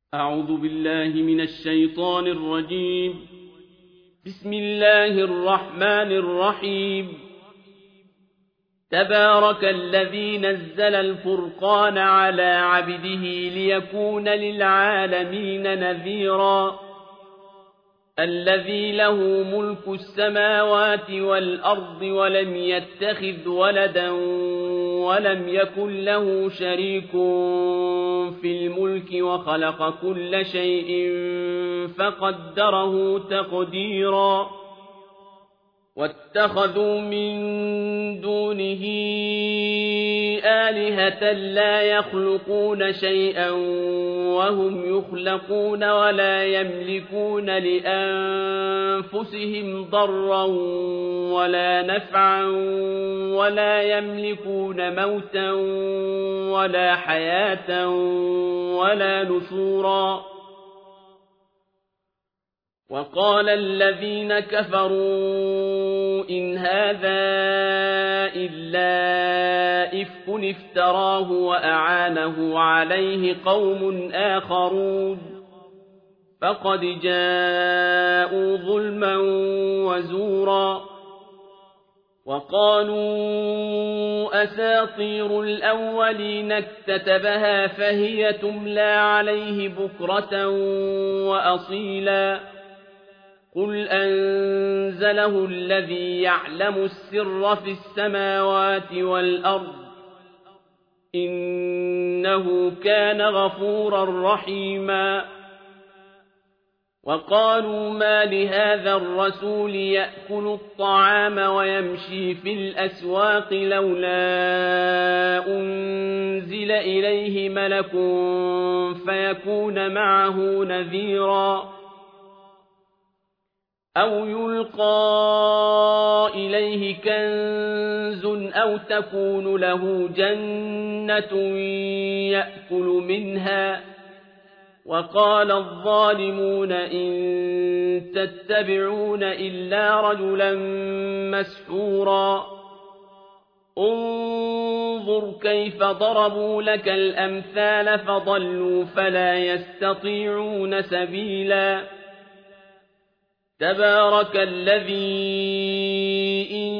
أعوذ بالله من الشيطان الرجيم. بسم الله الرحمن الرحيم. تبارك الذي نزل الفرقان على عبده ليكون للعالمين نذيرا. الذي له ملك السماوات والأرض ولم يتخذ ولدا ولم يكن له شريك في الملك وخلق كل شيء فقدره تقديرا. واتخذوا من دونه آلهة لا يخلقون شيئا وهم يخلقون ولا يملكون لأنفسهم ضرا ولا نفعا ولا يملكون موتا ولا حياة ولا نشورا. وقال الذين كفروا إن هذا إلا إفك افتراه وأعانه عليه قوم آخرون فقد جاءوا ظلما وزورا. وقالوا أساطير الأولين اكتتبها فهي تملى عليه بكرة وأصيلا. قل أنزله الذي يعلم السر في السماوات والأرض إنه كان غفورا رحيما. وقالوا ما لهذا الرسول يأكل الطعام ويمشي في الأسواق لولا أنزل إليه ملك فيكون معه نذيرا. أو يلقى إليه كنز أو تكون له جنة يأكل منها. وقال الظالمون إن تتبعون إلا رجلا مسحورا. انظر كيف ضربوا لك الأمثال فضلوا فلا يستطيعون سبيلا. تبارك الذي إن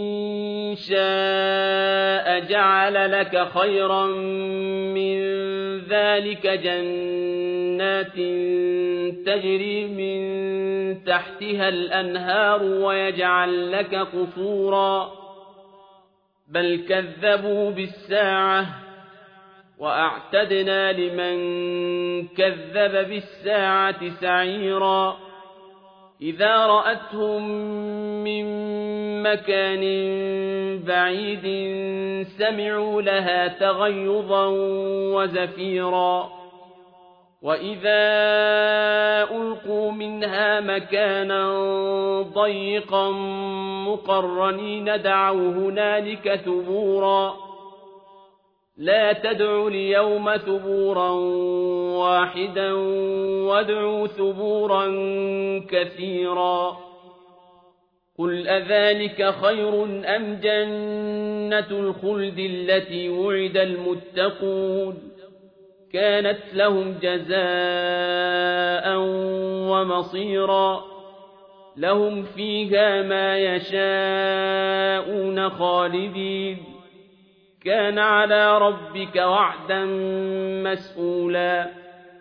شاء جعل لك خيرا من ذلك جنات تجري من تحتها الأنهار ويجعل لك قصورا. بل كذبوا بالساعة وأعتدنا لمن كذب بالساعة سعيرا. إذا رأتهم من مكان بعيد سمعوا لها تغيظا وزفيرا. وإذا ألقوا منها مكانا ضيقا مقرنين دعوا هنالك ثبورا. لا تدعوا اليوم ثبورا واحدا وادعوا ثبورا كثيرا. قل أذلك خير أم جنة الخلد التي وعد المتقون كانت لهم جزاء ومصيرا. لهم فيها ما يشاءون خالدين كان على ربك وعدا مسئولا.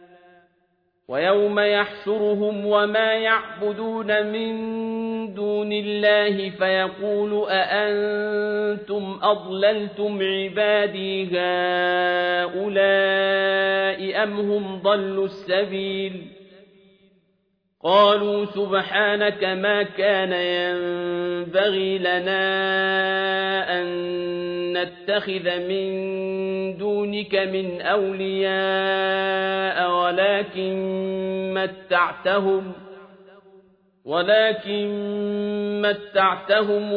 ويوم يحشرهم وما يعبدون من دون الله فيقول أأنتم أضللتم عبادي هؤلاء أم هم ضلوا السبيل. قالوا سبحانك ما كان ينبغي لنا أن نتخذ من دونك من أولياء ولكن متعتهم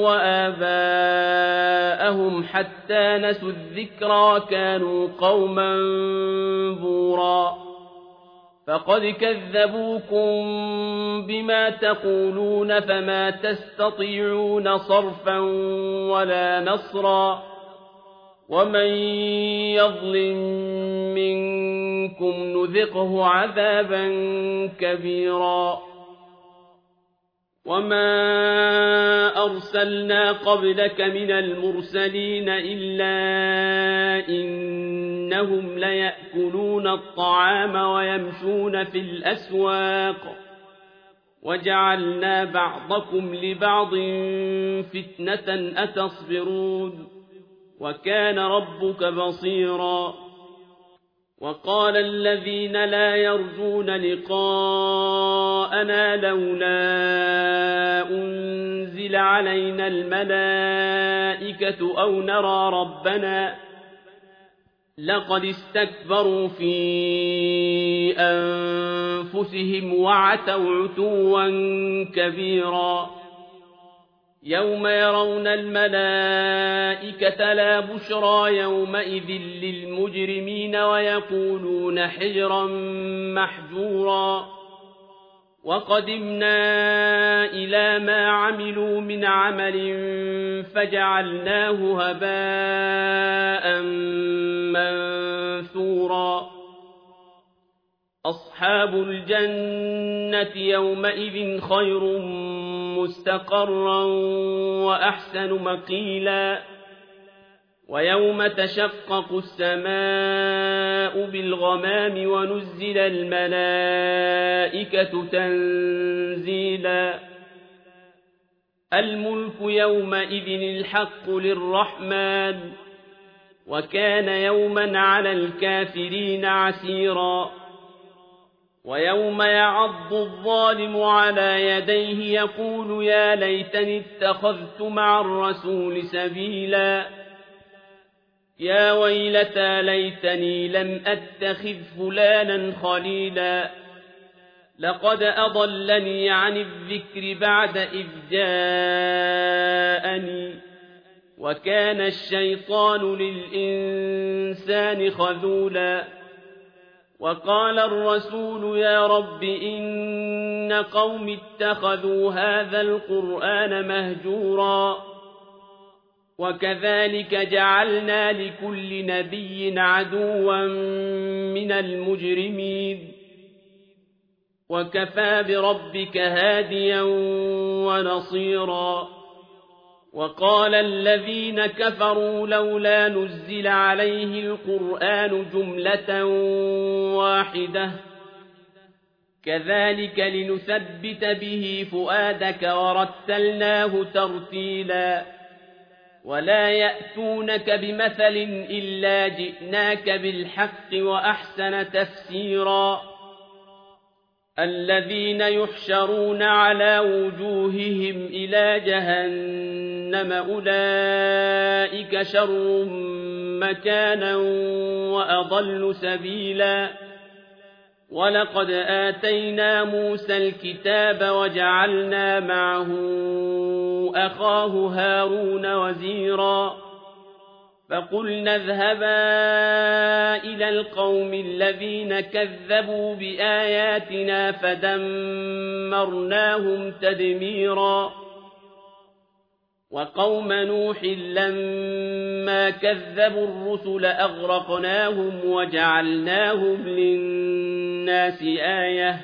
وآباءهم حتى نسوا الذكر وكانوا قوما بورا. فقد كذبوكم بما تقولون فما تستطيعون صرفا ولا نصرا. ومن يظلم منكم منكم نذقه عذابا كبيرا وما أرسلنا قبلك من المرسلين إلا إنهم ليأكلون الطعام ويمشون في الأسواق وجعلنا بعضكم لبعض فتنة أتصبرون وكان ربك بصيرا وقال الذين لا يرجون لقاءنا لولا أنزل علينا الملائكة أو نرى ربنا لقد استكبروا في أنفسهم وعتوا عتوا كبيرا يوم يرون الملائكة لا بشرى يومئذ للمجرمين ويقولون حجرا محجورا وقدمنا إلى ما عملوا من عمل فجعلناه هباء منثورا أصحاب الجنة يومئذ خير مستقرا وأحسن مقيلا ويوم تشقق السماء بالغمام ونزل الملائكة تنزيلا الملك يومئذ الحق للرحمن وكان يوما على الكافرين عسيرا ويوم يعض الظالم على يديه يقول يا ليتني اتخذت مع الرسول سبيلا يا ويلتى ليتني لم أتخذ فلانا خليلا لقد أضلني عن الذكر بعد إذ جاءني وكان الشيطان للإنسان خذولا وقال الرسول يا رب إن قوم اتخذوا هذا القرآن مهجورا وكذلك جعلنا لكل نبي عدوا من المجرمين وكفى بربك هاديا ونصيرا وقال الذين كفروا لولا نزل عليه القرآن جملة واحدة كذلك لنثبت به فؤادك ورتلناه ترتيلا ولا يأتونك بمثل إلا جئناك بالحق وأحسن تفسيرا الذين يحشرون على وجوههم إلى جهنم أولئك شر مكانا وأضل سبيلا ولقد آتينا موسى الكتاب وجعلنا معه أخاه هارون وزيرا فقلنا اذهبا إلى القوم الذين كذبوا بآياتنا فدمرناهم تدميرا وقوم نوح لما كذبوا الرسل أغرقناهم وجعلناهم للناس آية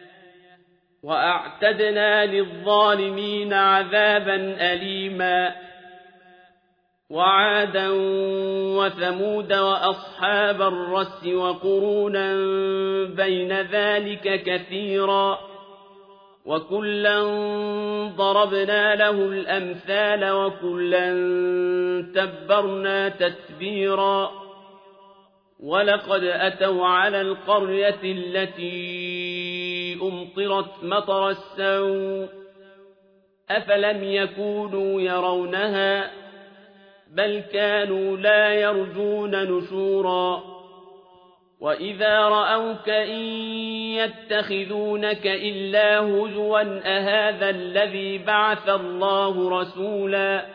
وأعتدنا للظالمين عذابا أليما وعادا وثمود وأصحاب الرس وقرونا بين ذلك كثيرا وكلا ضربنا له الأمثال وكلا تبرنا تتبيرا ولقد أتوا على القرية التي أمطرت مطر السوء أفلم يكونوا يرونها بل كانوا لا يرجون نشورا وإذا رأوك إن يتخذونك إلا هزوا أهذا الذي بعث الله رسولا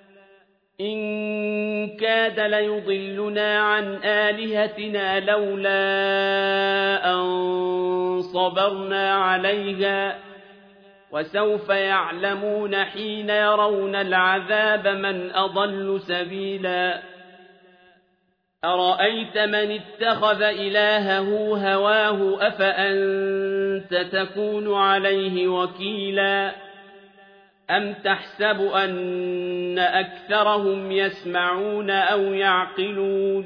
إن كاد ليضلنا عن آلهتنا لولا أن صبرنا عليها وسوف يعلمون حين يرون العذاب من أضل سبيلا أرأيت من اتخذ إلهه هواه أفأنت تكون عليه وكيلا أم تحسب أن أكثرهم يسمعون أو يعقلون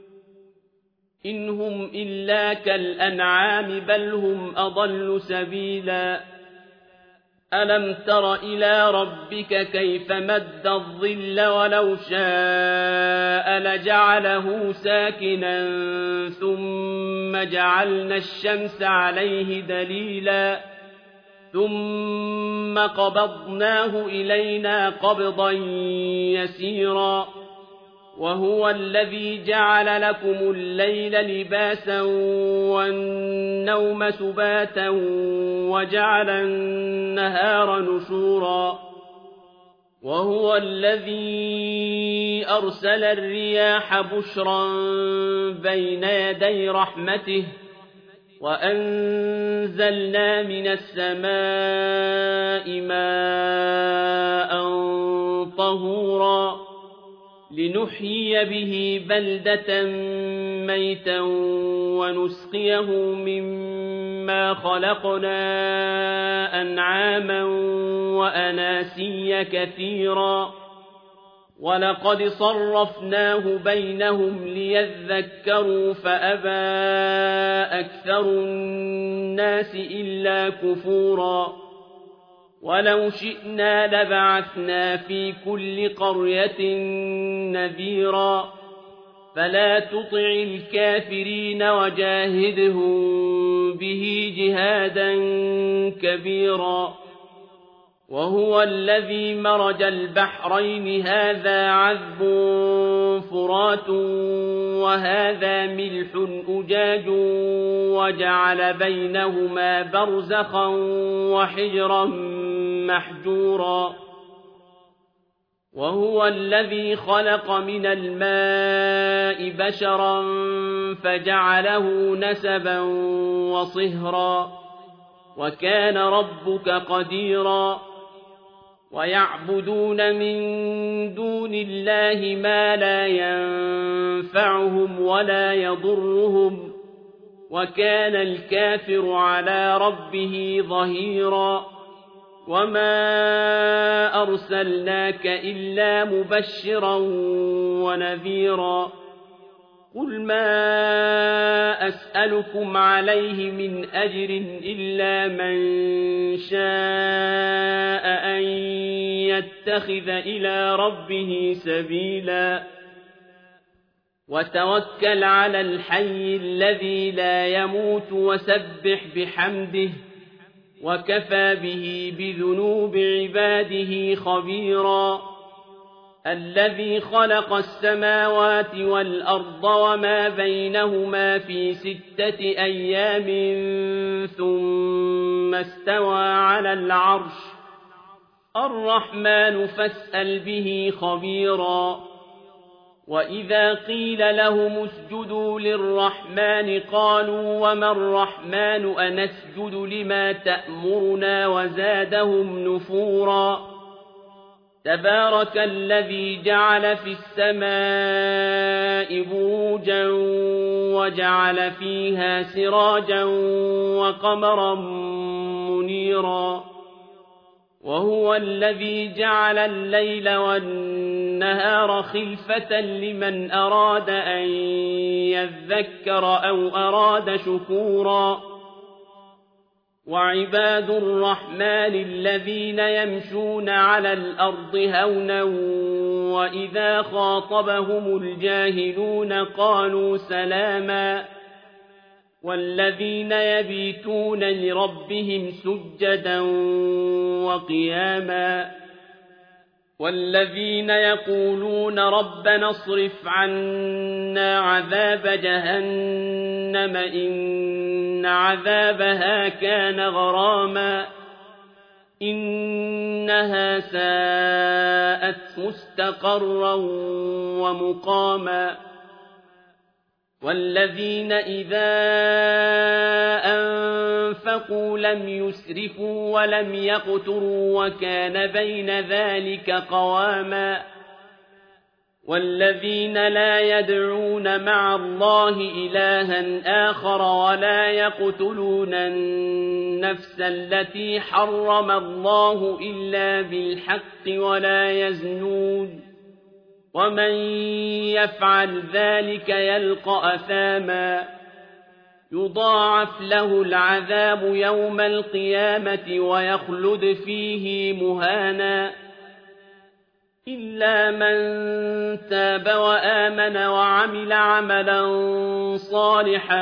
إن هم إلا كالأنعام بل هم أضل سبيلا ألم تر إلى ربك كيف مد الظل ولو شاء لجعله ساكنا ثم جعلنا الشمس عليه دليلا ثم قبضناه إلينا قبضا يسيرا وهو الذي جعل لكم الليل لباسا والنوم سباتا وجعل النهار نشورا وهو الذي أرسل الرياح بشرا بين يدي رحمته وأنزلنا من السماء ماء طهورا لنحيي به بلدة ميتا ونسقيه مما خلقنا أنعاما وأناسيا كثيرا ولقد صرفناه بينهم ليذكروا فأبى أكثر الناس إلا كفورا ولو شئنا لبعثنا في كل قرية نذيرا فلا تطع الكافرين وجاهدهم به جهادا كبيرا وهو الذي مرج البحرين هذا عذب فرات وهذا ملح أجاج وجعل بينهما برزخا وحجرا محجورا وهو الذي خلق من الماء بشرا فجعله نسبا وصهرا وكان ربك قديرا ويعبدون من دون الله ما لا ينفعهم ولا يضرهم وكان الكافر على ربه ظهيرا وما أرسلناك إلا مبشرا ونذيرا قل ما أسألكم عليه من أجر إلا من شاء أن يتخذ إلى ربه سبيلا وتوكل على الحي الذي لا يموت وسبح بحمده وكفى به بذنوب عباده خبيرا الذي خلق السماوات والأرض وما بينهما في 6 أيام ثم استوى على العرش الرحمن فاسأل به خبيرا وإذا قيل لهم اسجدوا للرحمن قالوا وما الرحمن أنسجد لما تأمرنا وزادهم نفورا تبارك الذي جعل في السماء بروجا وجعل فيها سراجا وقمرا منيرا وهو الذي جعل الليل والنهار خلفة لمن أراد أن يذكر أو أراد شكورا وعباد الرحمن الذين يمشون على الأرض هونا وإذا خاطبهم الجاهلون قالوا سلاما والذين يبيتون لربهم سجدا وقياما والذين يقولون ربنا اصرف عنا عذاب جهنم إن عذابها كان غراما إنها ساءت مستقرا ومقاما والذين إذا أنفقوا لم يسرفوا ولم يقتروا وكان بين ذلك قواما والذين لا يدعون مع الله إلها آخر ولا يقتلون النفس التي حرم الله إلا بالحق ولا يزنون ومن يفعل ذلك يلقى أثاما يضاعف له العذاب يوم القيامة ويخلد فيه مهانا إلا من تاب وآمن وعمل عملا صالحا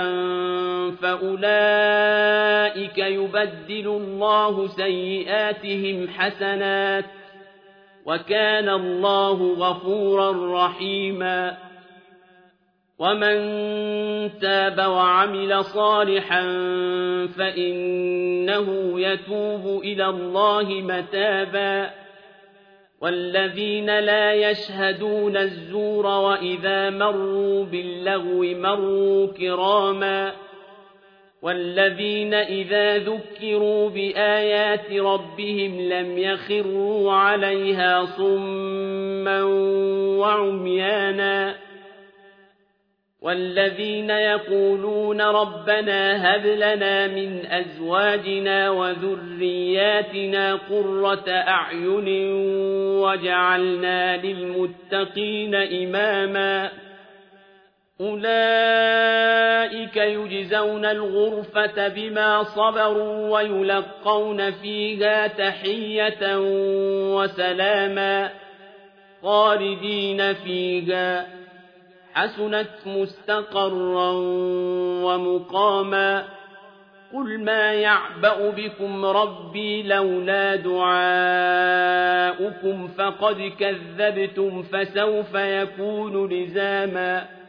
فأولئك يبدل الله سيئاتهم حسنات وكان الله غفورا رحيما ومن تاب وعمل صالحا فإنه يتوب إلى الله متابا والذين لا يشهدون الزور وإذا مروا باللغو مروا كراما والذين إذا ذكروا بآيات ربهم لم يخروا عليها صما وعميانا والذين يقولون ربنا هب لنا من أزواجنا وذرياتنا قرة أعين وجعلنا للمتقين إماما أولئك يجزون الغرفة بما صبروا ويلقون فيها تحية وسلاما خالدين فيها حسنت مستقرا ومقاما قل ما يعبأ بكم ربي لولا دعاؤكم فقد كذبتم فسوف يكون لزاما